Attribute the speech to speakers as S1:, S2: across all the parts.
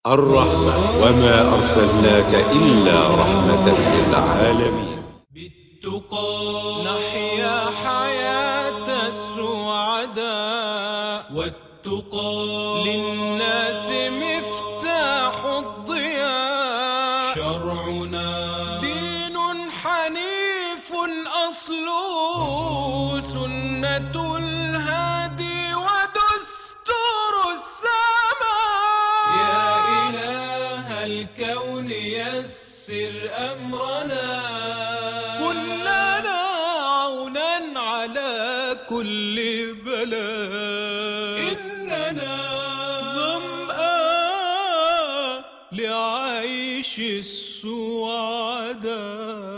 S1: الرحمة وما أرسلناك إلا رحمة للعالمين.
S2: بالتقى نحيا حياة السعداء، والتقى للناس مفتاح الضياء. شرعنا دين حنيف أصله سنة الهادي ودستور السماء. يا إله الكون يسر أمرنا، كن لنا عونا على كل بلاء. إننا ظمآن لعيش السعداء.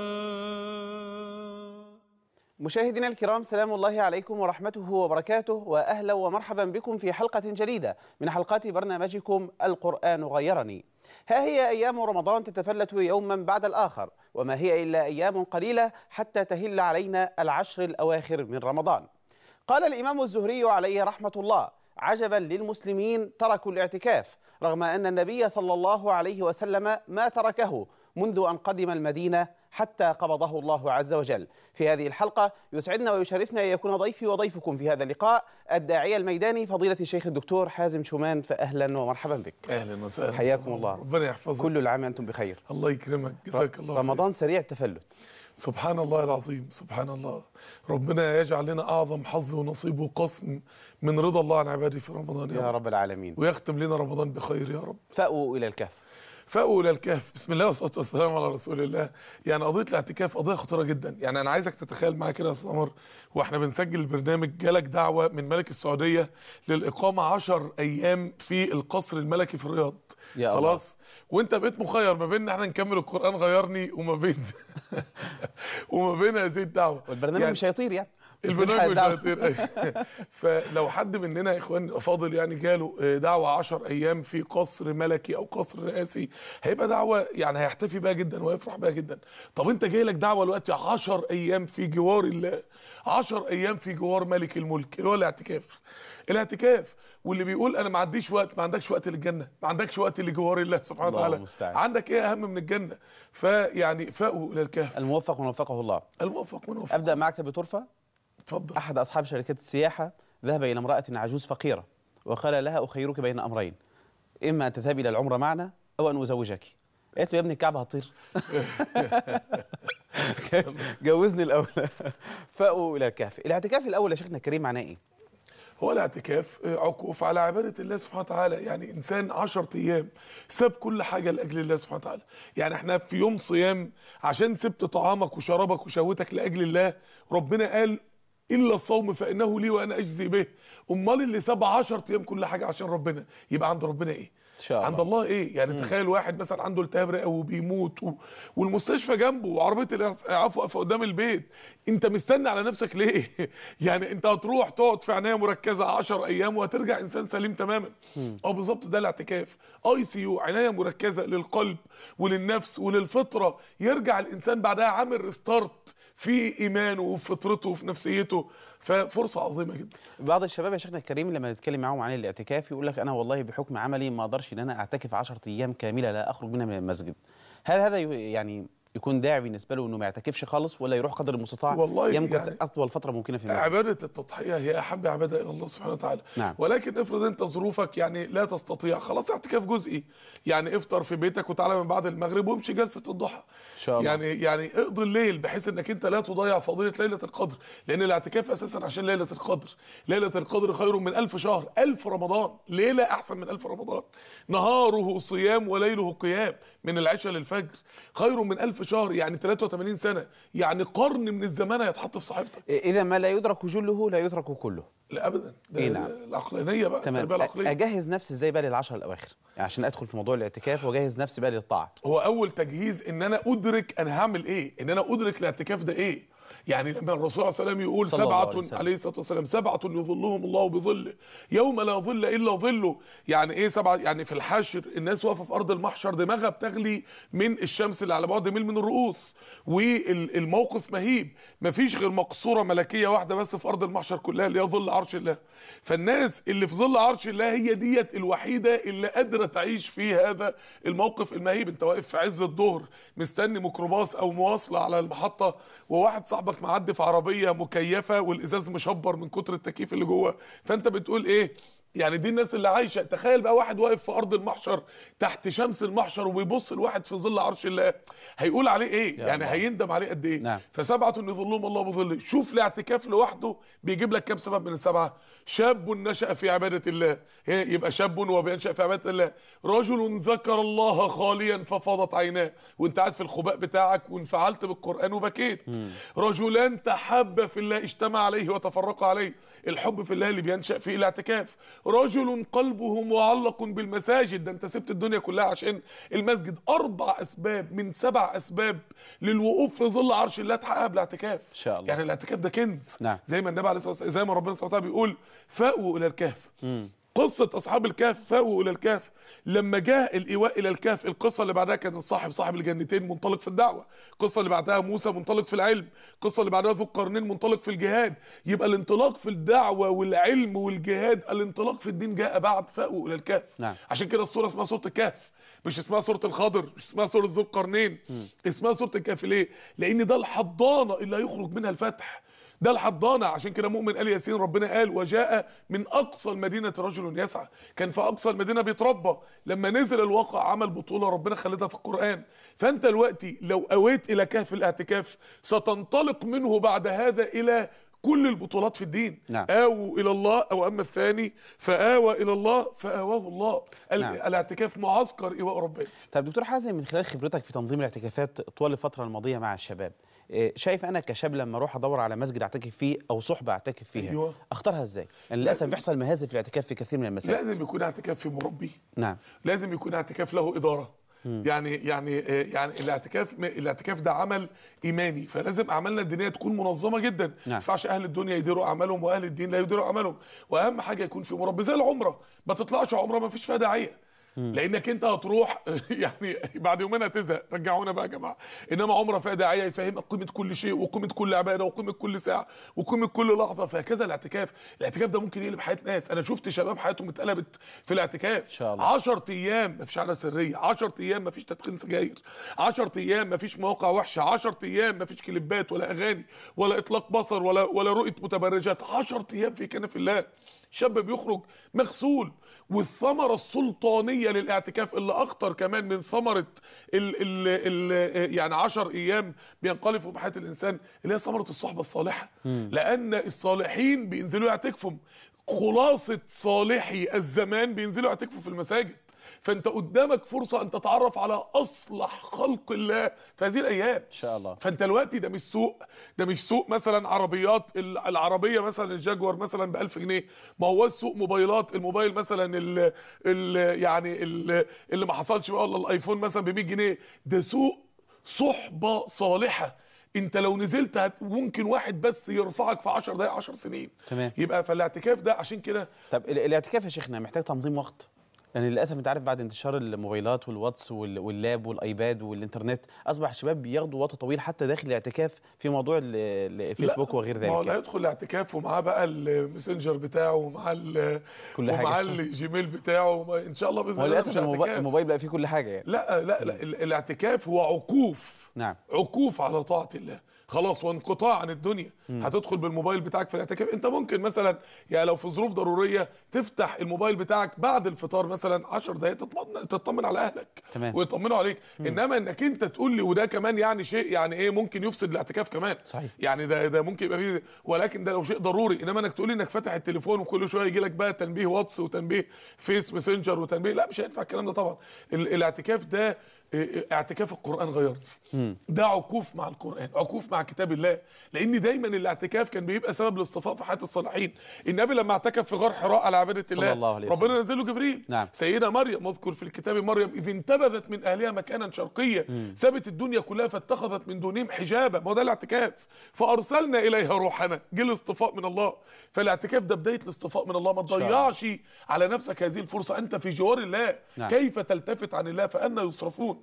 S3: مشاهدينا الكرام، سلام الله عليكم ورحمته وبركاته، وأهلا ومرحبا بكم في حلقة جديدة من حلقات برنامجكم القرآن غيرني. ها هي أيام رمضان تتفلت يوما بعد الآخر، وما هي إلا أيام قليلة حتى تهل علينا العشر الأواخر من رمضان. قال الإمام الزهري عليه رحمة الله: عجبا للمسلمين تركوا الاعتكاف، رغم أن النبي صلى الله عليه وسلم ما تركه منذ أن قدم المدينة حتى قبضه الله عز وجل. في هذه الحلقة يسعدنا ويشرفنا أن يكون ضيفي وضيفكم في هذا اللقاء الداعية الميداني فضيلة الشيخ الدكتور حازم شومان، فأهلا ومرحبا بك.
S4: اهلا وسهلا،
S3: حياكم الله،
S4: ربنا يحفظك.
S3: كل العام أنتم بخير.
S4: الله يكرمك، جزاك الله
S3: رمضان
S4: خير.
S3: سريع التفلت.
S4: سبحان الله العظيم، سبحان الله. ربنا يجعل لنا اعظم حظ ونصيب وقسم من رضا الله عن عباده في رمضان
S3: يا رب العالمين،
S4: ويختم لنا رمضان بخير يا رب.
S3: فأووا إلى الكهف.
S4: فأووا إلى الكهف. بسم الله والصلاة والسلام على رسول الله. يعني قضية الاعتكاف قضية خطيرة جدا. يعني أنا عايزك تتخيل معايا كده يا أستاذ عمر، وإحنا بنسجل البرنامج جالك دعوة من ملك السعودية للإقامة 10 أيام في القصر الملكي في الرياض.
S3: يا
S4: خلاص، وانت بقيت مخير ما بين ان احنا نكمل القرآن غيرني وما بين وما بين هذه الدعوة.
S3: والبرنامج
S4: يعني
S3: مش هيطير، يعني
S4: البرنامج مش هيطير. أيوة. فلو حد مننا يا اخوان فاضل يعني جاله دعوة 10 ايام في قصر ملكي او قصر رئاسي، هيبقى دعوة يعني هيحتفي بيها جدا ويفرح بيها جدا. طب انت جاي لك دعوة دلوقتي 10 ايام في جوار الله، 10 ايام في جوار ملك الملك، اللي هو الاعتكاف. الاعتكاف، واللي بيقول انا ما عنديش وقت، ما عندكش وقت للجنه، ما عندكش وقت لجوار الله سبحانه وتعالى. عندك ايه اهم من الجنه؟ فيعني فأووا الى الكهف.
S3: الموفق من وفقه الله.
S4: الموفق من وفقه.
S3: أبدأ معك بطرفة.
S4: اتفضل.
S3: أحد أصحاب شركات السياحة ذهب إلى امرأة عجوز فقيرة وقال لها: أخيرك بين أمرين، إما أن تذهبي إلى العمرة معنا أو أن أزوجك. قالت له: يا ابني الكعبة هتطير. جوزني الأول. فأووا إلى الكهف. الاعتكاف الأول يا شيخنا الكريم معناه إيه؟
S4: هو الاعتكاف عكوف على عبادة الله سبحانه وتعالى. يعني إنسان 10 أيام ساب كل حاجة لأجل الله سبحانه وتعالى. يعني احنا في يوم صيام عشان سبت طعامك وشرابك وشهوتك لأجل الله، ربنا قال: إلا الصوم فإنه لي وأنا أجزي به. أمال اللي ساب 10 أيام كل حاجة عشان ربنا، يبقى عند ربنا إيه؟
S3: إن شاء الله.
S4: عند الله ايه؟ يعني تخيل واحد مثلا عنده التهاب رئوي وبيموت والمستشفى جنبه وعربيه الاسعاف واقفه قدام البيت، انت مستني على نفسك ليه؟ يعني انت هتروح تقعد في عنايه مركزه 10 ايام وهترجع انسان سليم تماما. بالظبط، ده الاعتكاف. ICU، عنايه مركزه للقلب وللنفس وللفطره، يرجع الانسان بعدها عامل ريستارت في ايمانه وفي فطرته وفي نفسيته. ففرصه عظيمه جدا.
S3: بعض الشباب يا شيخنا الكريم لما نتكلم معاهم عن الاعتكاف يقول لك: أنا والله بحكم عملي ما أقدرش إن أنا أعتكف 10 أيام كاملة لا أخرج منها من المسجد. هل هذا يعني يكون داعي بالنسبة له إنه ما يعتكفش خالص، ولا يروح قدر المستطاع
S4: والله
S3: يمكث
S4: يعني
S3: أطول فترة ممكنة في المسجد؟
S4: عبادة التضحية هي أحب عبادة إلى الله سبحانه وتعالى.
S3: نعم.
S4: ولكن افرض أنت ظروفك يعني لا تستطيع، خلاص اعتكاف جزئي. يعني افطر في بيتك وتعالى من بعد المغرب وامشي جلسة الضحى.
S3: إن شاء الله.
S4: يعني اقضي الليل بحيث انك انت لا تضيع فضيلة ليلة القدر، لأن الاعتكاف أساسا عشان ليلة القدر. ليلة القدر خير من 1000 شهر، 1000 رمضان، ليلة أحسن من 1000 رمضان. نهاره صيام وليله قيام، من العشاء للفجر، خير من 1000 شهر، يعني 83 سنة، يعني قرن من الزمان هيتحط في صحيفتك.
S3: إذا ما لا يدرك جله لا يترك كله.
S4: لا ابدا، ده
S3: إيه نعم.
S4: العقلانيه بقى،
S3: تمام.
S4: التربيه العقليه.
S3: اجهز نفسي ازاي بقى للعشر الاواخر، يعني عشان ادخل في موضوع الاعتكاف واجهز نفسي بقى للطاعه؟
S4: هو اول تجهيز ان انا ادرك انا هعمل ايه، ان انا ادرك الاعتكاف ده ايه. يعني لما الرسول صلى الله عليه وسلم يقول
S3: صلى الله عليه
S4: سبعة
S3: وسلم.
S4: عليه الصلاة والسلام 7 يظلهم الله بظله يوم لا ظل إلا ظله. يعني إيه 7؟ يعني في الحشر الناس واقفة في أرض المحشر دماغها بتغلي من الشمس اللي على بعد ميل من الرؤوس، والموقف مهيب، مفيش غير مقصورة ملكية واحدة بس في أرض المحشر كلها اللي هي ظل عرش الله. فالناس اللي في ظل عرش الله هي ديت الوحيدة اللي قادرة تعيش في هذا الموقف المهيب. انت واقف في عز الظهر مستني ميكروباص او مواصلة على المحطة، وواحد صاحبك معدي في عربية مكيفة والازاز مشبر من كتر التكييف اللي جوه، فانت بتقول ايه؟ يعني دي الناس اللي عايشه. تخيل بقى واحد واقف في ارض المحشر تحت شمس المحشر وبيبص لواحد في ظل عرش الله، هيقول عليه ايه؟ يعني الله. هيندم عليه قد ايه؟
S3: نعم.
S4: فسبعة يظلهم الله بظله. شوف الاعتكاف لوحده بيجيب لك كام سبب من ال7؟ شاب نشأ في عباده الله، يبقى شاب وبينشأ في عباده الله. رجل ذكر الله خاليا ففاضت عيناه، وانت قاعد في الخباء بتاعك وانفعلت بالقرآن وبكيت. رجلان تحابا في الله اجتمع عليه وتفرقا عليه. الحب في الله اللي بينشأ فيه الاعتكاف. رجل قلبه معلق بالمساجد، ده انت سبت الدنيا كلها عشان المسجد. 4 اسباب من 7 اسباب للوقوف في ظل عرش الله تحقق بالاعتكاف
S3: ان شاء الله.
S4: يعني الاعتكاف ده كنز.
S3: نعم.
S4: زي ما النبي عليه الصلاه والسلام، زي ما ربنا سبحانه وتعالى بيقول فاووا الى الكهف. قصة أصحاب الكهف، فاووا إلى الكهف. لما جاء الإيواء إلى الكهف، القصة اللي بعدها كان صاحب الجنتين منطلق في الدعوة، القصة اللي بعدها موسى منطلق في العلم، القصة اللي بعدها ذو القرنين منطلق في الجهاد. يبقى الانطلاق في الدعوة والعلم والجهاد، الانطلاق في الدين جاء بعد فاووا إلى الكهف.
S3: نعم.
S4: عشان كده السورة اسمها سورة الكهف، مش اسمها سورة الخضر، مش اسمها سورة ذو القرنين، اسمها سورة الكهف. ليه؟ لأن ده الحضانة اللي هيخرج منها الفتح، ده الحضانة. عشان كده مؤمن آل ياسين ربنا قال وجاء من أقصى المدينة رجل يسعى، كان في أقصى المدينة بيتربى، لما نزل الواقع عمل بطولة ربنا خلدها في القرآن. فأنت دلوقتي لو أويت إلى كهف الاعتكاف ستنطلق منه بعد هذا إلى كل البطولات في الدين.
S3: نعم.
S4: آووا إلى الله، أو أما الثاني فآوى إلى الله فآواه الله.
S3: نعم.
S4: الاعتكاف معسكر إيواء ربنا.
S3: طيب دكتور حازم، من خلال خبرتك في تنظيم الاعتكافات طوال الفترة الماضية مع الشباب، شايف انا كشاب لما اروح ادور على مسجد اعتكف فيه او صحبه اعتكف فيها،
S4: أيوة.
S3: اختارها ازاي؟ يعني للاسف بيحصل مهازل في الاعتكاف في كثير من المساجد.
S4: لازم يكون اعتكاف في مربي.
S3: نعم.
S4: لازم يكون اعتكاف له اداره. يعني الاعتكاف ده عمل ايماني، فلازم اعمالنا الدينيه تكون منظمه جدا. ما ينفعش اهل الدنيا يديروا اعمالهم واهل الدين لا يديروا اعمالهم. واهم حاجه يكون في مربي. زي العمره، ما تطلعش عمره ما فيش فيها داعيه، لانك انت هتروح يعني بعد يومين هتزهق، رجعونا بقى يا جماعه. انما عمره فيها داعيه يفهمك قيمه كل شيء وقيمه كل عباده وقيمه كل ساعه وقيمه كل لحظه. فهكذا الاعتكاف ده ممكن يقلب حياه ناس. انا شفت شباب حياتهم اتقلبت في الاعتكاف.
S3: ان شاء الله.
S4: 10 ايام ما فيش عاده سريه، 10 ايام ما فيش تدخين سجاير، 10 ايام ما فيش مواقع وحشه، 10 ايام ما فيش كليبات ولا اغاني ولا اطلاق بصر ولا رؤيه متبرجات. 10 ايام في كنف الله. شاب بيخرج مغسول. والثمره السلطانيه للاعتكاف اللي اخطر كمان من ثمره يعني 10 ايام بينقلبوا بحياه الانسان، اللي هي ثمره الصحبه الصالحه. لان الصالحين بينزلوا يعتكفوا. خلاصه صالحي الزمان بينزلوا يعتكفوا في المساجد. فانت قدامك فرصه ان تتعرف على اصلح خلق الله في هذه الايام
S3: ان شاء الله.
S4: فانت دلوقتي ده مش سوق مثلا عربيات. العربيه مثلا الجاكور مثلا ب 1000 جنيه، ما هو سوق موبايلات. الموبايل مثلا اللي ما حصلش بقى الا الايفون مثلا ب 100 جنيه. ده سوق صحبه صالحه. انت لو نزلت ممكن واحد بس يرفعك في 10 دقائق 10 سنين.
S3: تمام.
S4: يبقى فالاعتكاف ده عشان كده.
S3: طب الاعتكاف يا شيخنا محتاج تنظيم وقت؟ يعني للاسف انت عارف بعد انتشار الموبايلات والواتس واللاب والايباد والانترنت اصبح الشباب بياخدوا وقت طويل حتى داخل الاعتكاف في موضوع الفيسبوك وغير ذلك.
S4: ما هو لا يدخل الاعتكاف ومعاه بقى الماسنجر بتاعه ومعاه الجيميل بتاعه. ان شاء الله باذن الله.
S3: للاسف الموبايل بقى فيه كل حاجه يعني.
S4: لا الاعتكاف هو عكوف.
S3: نعم.
S4: عكوف على طاعه الله. خلاص، وانقطاع عن الدنيا. هتدخل بالموبايل بتاعك في الاعتكاف. انت ممكن مثلا يعني لو في ظروف ضروريه تفتح الموبايل بتاعك بعد الفطار مثلا 10 دقائق تطمن على اهلك.
S3: تمام.
S4: ويطمنوا عليك. انما انك انت تقول لي، وده كمان يعني شيء يعني ايه ممكن يفسد الاعتكاف كمان.
S3: صحيح.
S4: يعني ده ممكن يبقى فيه، ولكن ده لو شيء ضروري. انما انك تقول لي انك فاتح التليفون وكل شويه يجي لك بقى تنبيه واتس وتنبيه فيس ماسنجر وتنبيه، لا مش هينفع الكلام ده طبعا. الاعتكاف ده اعتكاف القرآن غيرني. ده عكوف مع القرآن، عكوف مع كتاب الله. لان دايما الاعتكاف كان بيبقى سبب الاصطفاء في حياة الصالحين. النبي لما اعتكف في غار حراء على عبادة الله
S3: الله عليه
S4: ربنا نزل له جبريل.
S3: نعم.
S4: سيدة مريم، اذكر في الكتاب مريم اذ انتبذت نبذت من اهلها مكانا شرقيا، سابت الدنيا كلها فاتخذت من دونهم حجابا. ما هو ده الاعتكاف. فارسلنا اليها روحنا، جه الاصطفاء من الله. فالاعتكاف ده بدايه الاصطفاء من الله. ما تضيعش على نفسك هذه الفرصه، انت في جوار الله.
S3: نعم.
S4: كيف تلتفت عن الله؟ فأنا يصرفون.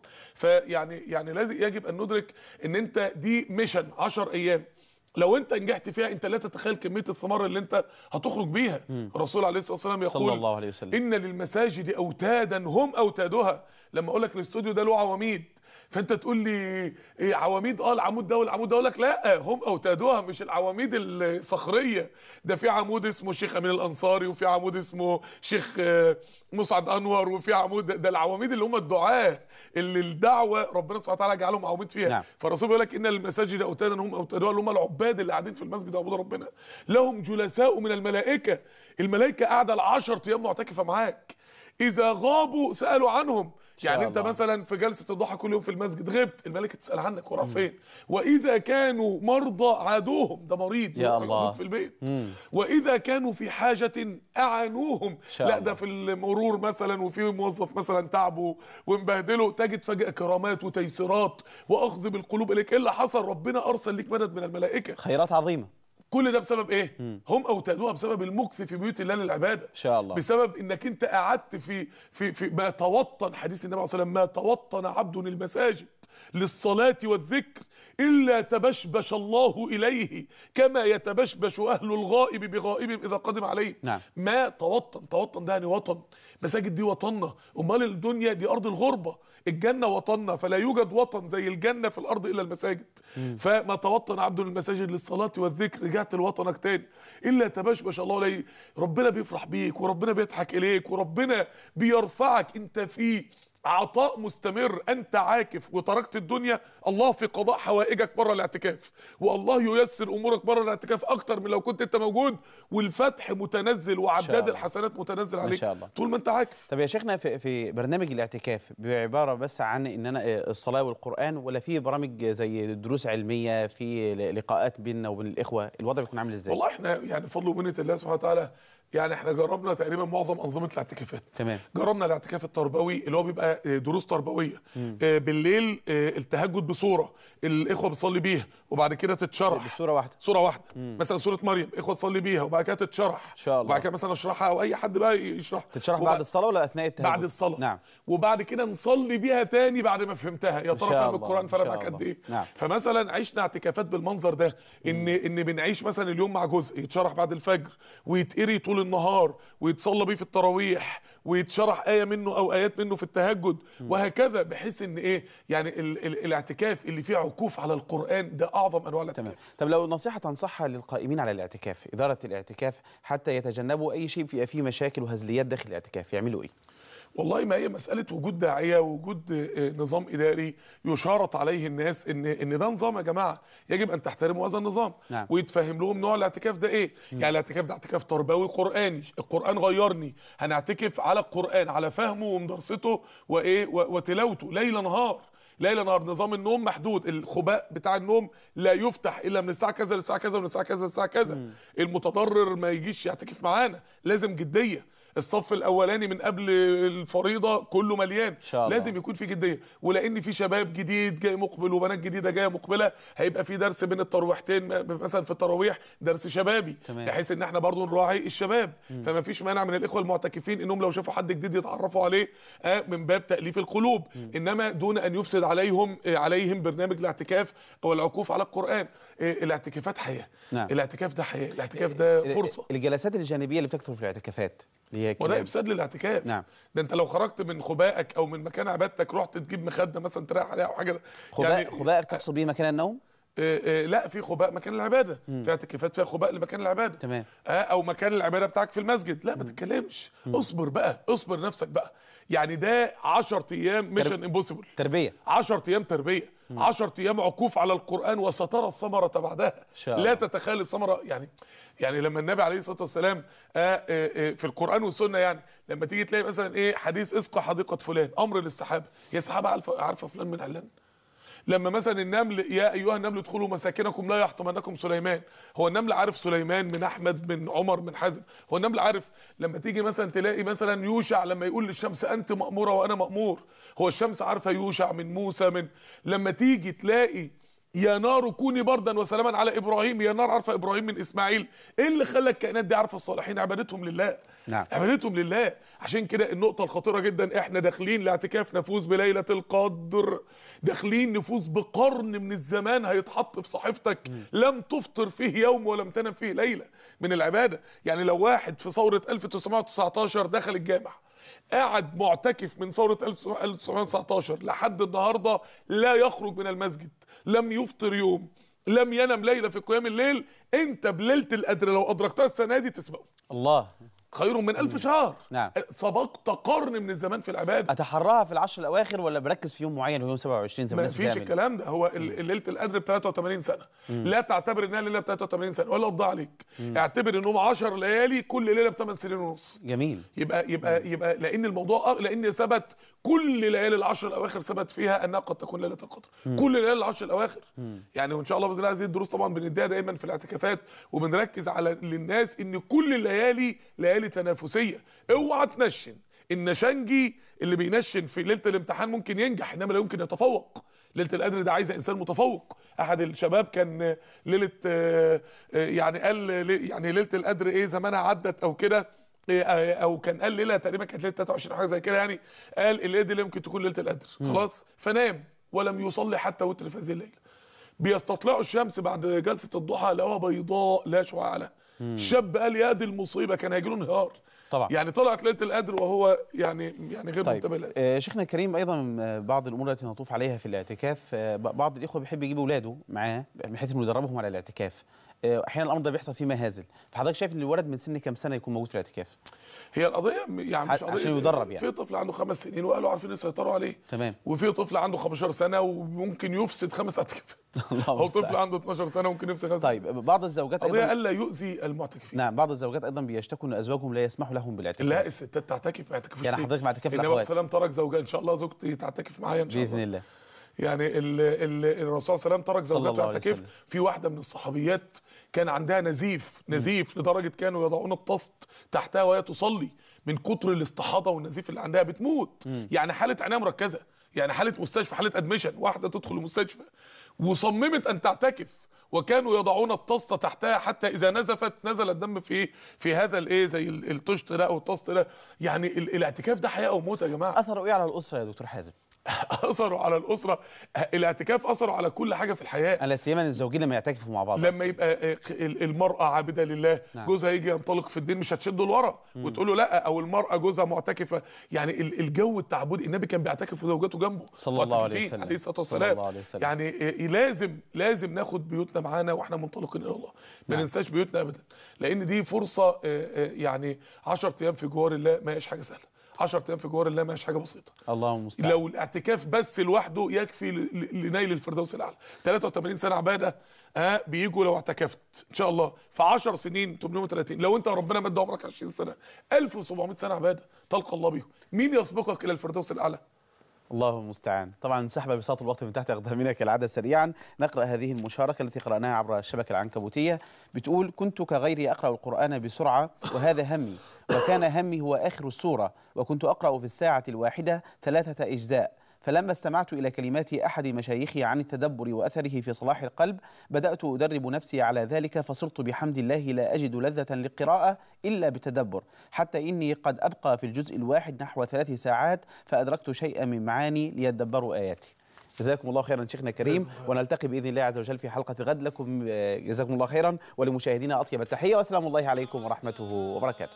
S4: فيعني لازم يجب ان ندرك ان انت دي ميشن 10 ايام، لو انت نجحت فيها انت لا تتخيل كميه الثمار اللي انت هتخرج بيها. الرسول عليه الصلاه والسلام يقول
S3: صلى الله عليه وسلم:
S4: ان للمساجد اوتادا هم اوتادها. لما اقول لك الاستوديو ده له عواميد، فانت تقول لي إيه عواميد؟ العمود ده والعمود ده. اقول لك لا، هم اوتادوها، مش العواميد الصخريه. ده في عمود اسمه شيخ امين الانصاري، وفي عمود اسمه شيخ مسعد انور، وفي عمود ده العواميد اللي هم الدعاه اللي الدعوه ربنا سبحانه وتعالى جعلهم عواميد فيها.
S3: نعم.
S4: فالرسول بيقول لك ان المساجد اوتادا هم اوتادوها، اللي هم العباد اللي قاعدين في المسجد يعبدوا ربنا. لهم جلساء من الملائكه، الملائكه قاعده ال10 ايام معتكفه معاك. اذا غابوا سالوا عنهم. يعني انت مثلا في جلسه الضحى كل يوم في المسجد، غبت الملائكه تسال عنك وراح فين. واذا كانوا مرضى عادوهم، ده مريض
S3: يا الله
S4: في البيت. واذا كانوا في حاجه اعانوهم. لا ده في المرور مثلا، وفي موظف مثلا تعبه ومبهدله، تجد فجاه كرامات وتيسيرات واخذ بالقلوب اليك. ايه اللي حصل؟ ربنا ارسل لك مدد من الملائكه،
S3: خيرات عظيمه.
S4: كل ده بسبب ايه؟ هم اوتادوها بسبب المكث في بيوت الله للعباده.
S3: ان شاء الله.
S4: بسبب انك انت قعدت في ما توطن، حديث النبي صلى الله عليه وسلم: ما توطن عبد المساجد للصلاه والذكر الا تبشبش الله اليه كما يتبشبش اهل الغائب بغائبهم اذا قدم عليهم.
S3: نعم.
S4: ما توطن ده يعني وطن. مساجد دي وطننا. امال الدنيا دي ارض الغربه، الجنه وطننا، فلا يوجد وطن زي الجنه في الارض الا المساجد. فما توطن عبد المساجد للصلاه والذكر، رجعت لوطنك تاني، الا تبشبش الله اليه. ربنا بيفرح بيك، وربنا بيضحك اليك، وربنا بيرفعك. انت في عطاء مستمر، انت عاكف وتركت الدنيا، الله في قضاء حوائجك بره الاعتكاف، والله ييسر امورك بره الاعتكاف اكتر من لو كنت انت موجود، والفتح متنزل وعداد الحسنات متنزل عليك
S3: شاء الله.
S4: طول ما انت عاكف.
S3: طب يا شيخنا، في برنامج الاعتكاف بعباره بس عن ان انا الصلاه والقران، ولا في برامج زي دروس علميه، في لقاءات بيننا وبين الاخوه؟ الوضع بيكون عامل ازاي؟
S4: والله احنا يعني بفضل ومنه الله سبحانه وتعالى، يعني احنا جربنا تقريبا معظم انظمه الاعتكافات.
S3: تمام.
S4: جربنا الاعتكاف التربوي اللي هو بيبقى دروس تربويه. بالليل التهجد بصوره الاخوه بتصلي بيها وبعد كده تتشرح
S3: بصوره واحده.
S4: صوره واحده. مثلا سوره مريم اخوه تصلي بيها وبعد كده تتشرح
S3: ان شاء الله.
S4: وبعد كده مثلا اشرحها او اي حد بقى يشرح.
S3: تتشرح بعد الصلاه ولا اثناء التهجد؟
S4: بعد الصلاه.
S3: نعم.
S4: وبعد كده نصلي بيها تاني بعد ما فهمتها. يا ترى فاهم القران فرق معاك قد ايه؟
S3: نعم.
S4: فمثلا عشنا اعتكافات بالمنظر ده، ان بنعيش مثلا اليوم مع جزء يتشرح بعد الفجر ويتقري طول النهار ويتصلى بيه في التراويح ويتشرح آية منه أو آيات منه في التهجد، وهكذا، بحيث إن إيه يعني الاعتكاف اللي فيه عكوف على القرآن ده أعظم أنواع الاعتكاف.
S3: تمام. طب لو نصيحة تنصحها للقائمين على الاعتكاف، إدارة الاعتكاف، حتى يتجنبوا أي شيء فيه مشاكل وهزليات داخل الاعتكاف، يعملوا إيه؟
S4: والله ما هي مسألة وجود داعية ووجود نظام إداري يشارط عليه الناس إن ده نظام يا جماعة يجب أن تحترموا هذا النظام.
S3: نعم.
S4: ويتفهم لهم نوع الاعتكاف ده إيه. يعني الاعتكاف ده اعتكاف تربوي قرآني، القرآن غيرني، هنعتكف على القرآن، على فهمه ومدرسته وإيه وتلاوته ليل نهار. ليل نهار. نظام النوم محدود، الخباء بتاع النوم لا يفتح الا من الساعه كذا للساعه كذا ومن الساعه كذا للساعه كذا. المتضرر ما يجيش يعتكف معانا، لازم جديه. الصف الاولاني من قبل الفريضه كله مليان،
S3: شاء الله.
S4: لازم يكون في جديه. ولان في شباب جديد جاي مقبل وبنات جديده جايه مقبله، هيبقى في درس بين الترويحتين، مثلا في التراويح درس شبابي، بحيث ان احنا برضو نراعي الشباب. فما فيش مانع من الاخوه المعتكفين انهم لو شافوا حد جديد يتعرفوا عليه من باب تاليف القلوب، انما دون ان يفسد عليهم برنامج الاعتكاف او العكوف على القران. الاعتكافات حياه.
S3: نعم.
S4: الاعتكاف ده حياه، الاعتكاف ده فرصه.
S3: الجلسات الجانبيه اللي بتكثر في الاعتكافات
S4: وده افساد للاعتكاف.
S3: نعم.
S4: ده انت لو خرجت من خبائك او من مكان عبادتك رحت تجيب مخده مثلا تريح عليها او حاجه.
S3: خبائك تقصد به مكان النوم؟
S4: لا، في خباء مكان العباده، في اعتكافات فيها خباء لمكان العباده.
S3: تمام.
S4: او مكان العباده بتاعك في المسجد. لا ما تتكلمش، اصبر بقى، اصبر نفسك بقى. يعني ده 10 ايام ميشن امبوسيبل،
S3: تربيه،
S4: 10 ايام تربيه، 10 ايام عكوف على القران، وسترى الثمره بعدها. لا تتخيل الثمره. يعني لما النبي عليه الصلاه والسلام في القران والسنه، يعني لما تيجي تلاقي مثلا ايه حديث اسقى حديقه فلان، امر للسحابه، يا سحابه عارفه فلان من علان؟ لما مثلا النمل يا ايها النمل ادخلوا مساكنكم لا يحطمنكم سليمان، هو النمل عارف سليمان من احمد من عمر من حازم؟ هو النمل عارف؟ لما تيجي مثلا تلاقي مثلا يوشع لما يقول للشمس انت مأموره وانا مأمور، هو الشمس عارفه يوشع من موسى من لما تيجي تلاقي يا نار كوني بردا وسلاما على ابراهيم، يا نار عارفه ابراهيم من اسماعيل. ايه اللي خلى الكائنات دي عارفه الصالحين؟ عبادتهم لله.
S3: نعم.
S4: عبادتهم لله. عشان كده النقطه الخطيره جدا، احنا داخلين لاعتكاف نفوز بليله القدر، داخلين نفوز بقرن من الزمان هيتحط في صحيفتك لم تفطر فيه يوم ولم تنم فيه ليله من العباده. يعني لو واحد في ثوره 1919 دخل الجامع قاعد معتكف من ثورة 1919 لحد النهاردة لا يخرج من المسجد، لم يفطر يوم، لم ينم ليلة في قيام الليل، انت بليلة القدر لو ادركتها السنة دي تسبقه.
S3: الله.
S4: خير من 1000 شهر.
S3: نعم.
S4: سبقت قرن من الزمان في العبادة.
S3: اتحراها في العشر الاواخر ولا بركز في يوم معين ويوم 27 زي ما
S4: ما
S3: الناس
S4: فيش
S3: بتعمل؟
S4: الكلام ده. هو ليله القدر ب 83 سنه، لا تعتبر انها ليله ب 83 سنه ولا تضيع عليك، اعتبر انهم 10 ليالي كل ليله ب 8 سنين ونص.
S3: جميل.
S4: يبقى لان الموضوع لان ثبت كل ليالي العشر الاواخر ثبت فيها انها قد تكون ليله القدر، كل ليالي العشر الاواخر. يعني وان شاء الله باذن الله هذه الدروس طبعا بنديها دايما في الاعتكافات، وبنركز على للناس ان كل الليالي ليالي تنافسيه. اوعى تنشن، النشنجي اللي بينشن في ليله الامتحان ممكن ينجح انما لا يمكن يتفوق. ليله القدر ده عايزه انسان متفوق. احد الشباب كان ليله يعني قال يعني ليله القدر ايه زمانها عدت او كده، او كان قال ليله تقريبا كانت ليله 23 حاجه زي كده، يعني قال الليله دي اللي ممكن تكون ليله القدر خلاص، فنام ولم يصلي حتى وتر في هذه الليله. بيستطلعوا الشمس بعد جلسه الضحى لقوها بيضاء لا شعاع لها. الشاب قال يا دي المصيبه، كان هيجي له انهيار
S3: طبعا. يعني
S4: طلعت ليله القدر وهو يعني غير منتبه للاسف.
S3: شيخنا الكريم، ايضا بعض الامور التي نطوف عليها في الاعتكاف، بعض الاخوه بيحب يجيب اولاده معاه بحيث انه يدربهم على الاعتكاف. احيانا الامر ده بيحصل فيه مهازل، فحضرتك شايف ان الولد من سن كام سنه يكون موجود في الاعتكاف؟
S4: هي القضيه يعني مش قضيه
S3: عشان يدرب. يعني
S4: في طفل عنده 5 سنين وقالوا عارفين يسيطروا عليه،
S3: تمام،
S4: وفي طفل عنده 15 سنه وممكن يفسد 5 اعتكافات. او طفل عنده 12 سنه ممكن يفسد 5.
S3: طيب بعض الزوجات
S4: قضيه الا يؤذي المعتكفين.
S3: نعم، بعض الزوجات ايضا بيشتكوا ان ازواجهم لا يسمحوا لهم بالاعتكاف.
S4: لا، الستات تعتكف ما يعتكفوش.
S3: يعني حضرتك معتكف
S4: الاخوات؟
S3: الاخوات.
S4: النبي صلى الله عليه وسلم ترك زوجها، ان شاء الله زوجتي تعتكف معايا ان شاء الله
S3: باذن الله.
S4: يعني الرسول صلى الله عليه وسلم ترك زوجته تعتكف. في واحده من الصحابيات كان عندها نزيف لدرجه كانوا يضعون الطست تحتها وهي تصلي من كتر الاستحاضه والنزيف اللي عندها بتموت. يعني حاله عنايه مركزه، يعني حاله مستشفى، حاله ادميشن. واحده تدخل المستشفى وصممت ان تعتكف، وكانوا يضعون الطست تحتها حتى اذا نزفت نزل الدم في هذا الايه زي الطشت ده او الطست ده. يعني الاعتكاف ده حياه او موت يا جماعه.
S3: اثره ايه على الاسره يا دكتور حازم؟
S4: اثروا على الاسره، الاعتكاف اثروا على كل حاجه في الحياه.
S3: لا سيما الزوجين لما يعتكفوا مع بعض،
S4: لما يبقى المراه عابده لله،
S3: نعم.
S4: جوزها يجي ينطلق في الدين مش هتشده لورا وتقول له لا، او المراه جوزها معتكفه. يعني الجو التعبدي، النبي كان بيعتكف وزوجته جنبه
S3: صلى الله عليه وسلم
S4: عليه الصلاه والسلام. يعني لازم ناخد بيوتنا معانا واحنا منطلقين الى الله، ما ننساش بيوتنا ابدا، لان دي فرصه. يعني 10 ايام في جوار الله ما هيش حاجه سهله. 10 ايام في جوار الله ما هيش حاجه بسيطه.
S3: الله المستعان.
S4: لو الاعتكاف بس لوحده يكفي لنيل الفردوس الاعلى. 83 سنه عباده بيجوا لو اعتكفت ان شاء الله في 10 سنين 830. لو انت ربنا مد عمرك 20 سنه 1700 سنه عباده تلقى الله بيهم. مين يسبقك الى الفردوس الاعلى؟
S3: الله المستعان. طبعا سحب بساط الوقت من تحت اقدامنا كالعاده. سريعا نقرا هذه المشاركه التي قراناها عبر الشبكه العنكبوتيه. بتقول: كنت كغيري اقرا القران بسرعه وهذا همي، وكان همي هو اخر السوره، وكنت اقرا في الساعه الواحده 3 أجزاء، فلما استمعت إلى كلمات أحد مشايخي عن التدبر وأثره في صلاح القلب بدأت أدرب نفسي على ذلك، فصرت بحمد الله لا أجد لذة للقراءة إلا بالتدبر، حتى إني قد أبقى في الجزء الواحد نحو 3 ساعات فأدركت شيئا من معاني ليتدبروا آياتي. جزاكم الله خيرا شيخنا الكريم، ونلتقي بإذن الله عز وجل في حلقة غد. لكم جزاكم الله خيرا، ولمشاهدينا أطيب التحية، والسلام الله عليكم ورحمته وبركاته.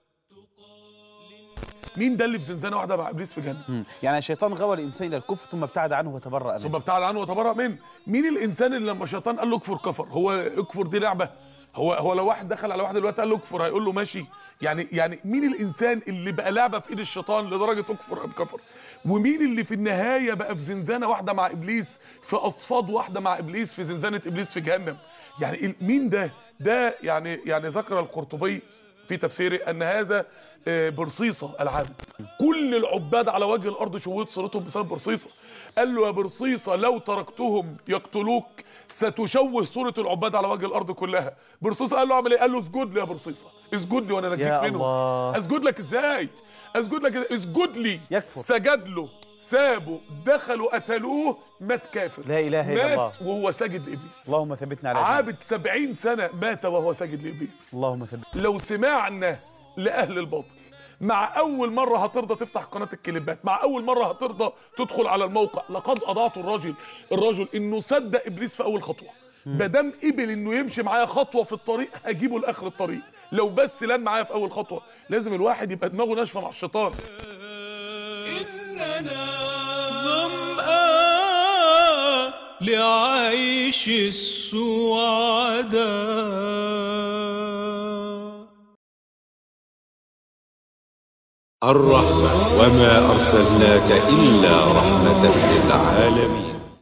S4: مين ده اللي في زنزانه واحده مع ابليس في جنه؟
S3: يعني الشيطان غوى الانسان الى الكفر ثم ابتعد عنه وتبرأ منه.
S4: ثم ابتعد عنه وتبرأ منه. مين الانسان اللي لما الشيطان قال له اكفر كفر؟ هو اكفر دي لعبه؟ هو لو واحد دخل على واحد دلوقتي قال له اكفر هيقول له ماشي؟ يعني مين الانسان اللي بقى لعبه في ايد الشيطان لدرجه اكفر ام كفر؟ ومين اللي في النهايه بقى في زنزانه واحده مع ابليس، في اصفاد واحده مع ابليس، في زنزانه ابليس في جهنم؟ يعني مين ده؟ يعني ذكر القرطبي في تفسيره ان هذا برصيصه العابد. كل العباد على وجه الارض شوهت صورتهم بسبب برصيصه. قال له يا برصيصه لو تركتهم يقتلوك ستشوه صوره العباد على وجه الارض كلها. برصيصه قال له اعمل ايه؟ قال له اسجد لي يا برصيصه، اسجد لي وانا نجيك منهم. اسجد لك ازاي؟ اسجد لك اسجد لي.
S3: يكفر.
S4: سجد له، سابوا، دخلوا قتلوه، مات كافر.
S3: لا اله الا الله.
S4: مات وهو ساجد لابليس.
S3: اللهم ثبتنا على
S4: عابد 70 سنه مات وهو ساجد لابليس.
S3: اللهم ثبت.
S4: لو سمعنا لاهل الباطل مع اول مره هترضى تفتح قناه الكليبات، مع اول مره هترضى تدخل على الموقع، لقد اضعت الرجل انه صدق ابليس في اول خطوه. مادام قبل انه يمشي معايا خطوه في الطريق هجيبه لاخر الطريق، لو بس لان معايا في اول خطوه. لازم الواحد يبقى دماغه ناشفه مع الشيطان.
S2: إننا ظمآن لعيش السعداء.
S1: الرحمة وما أرسلناك إلا رحمة للعالمين.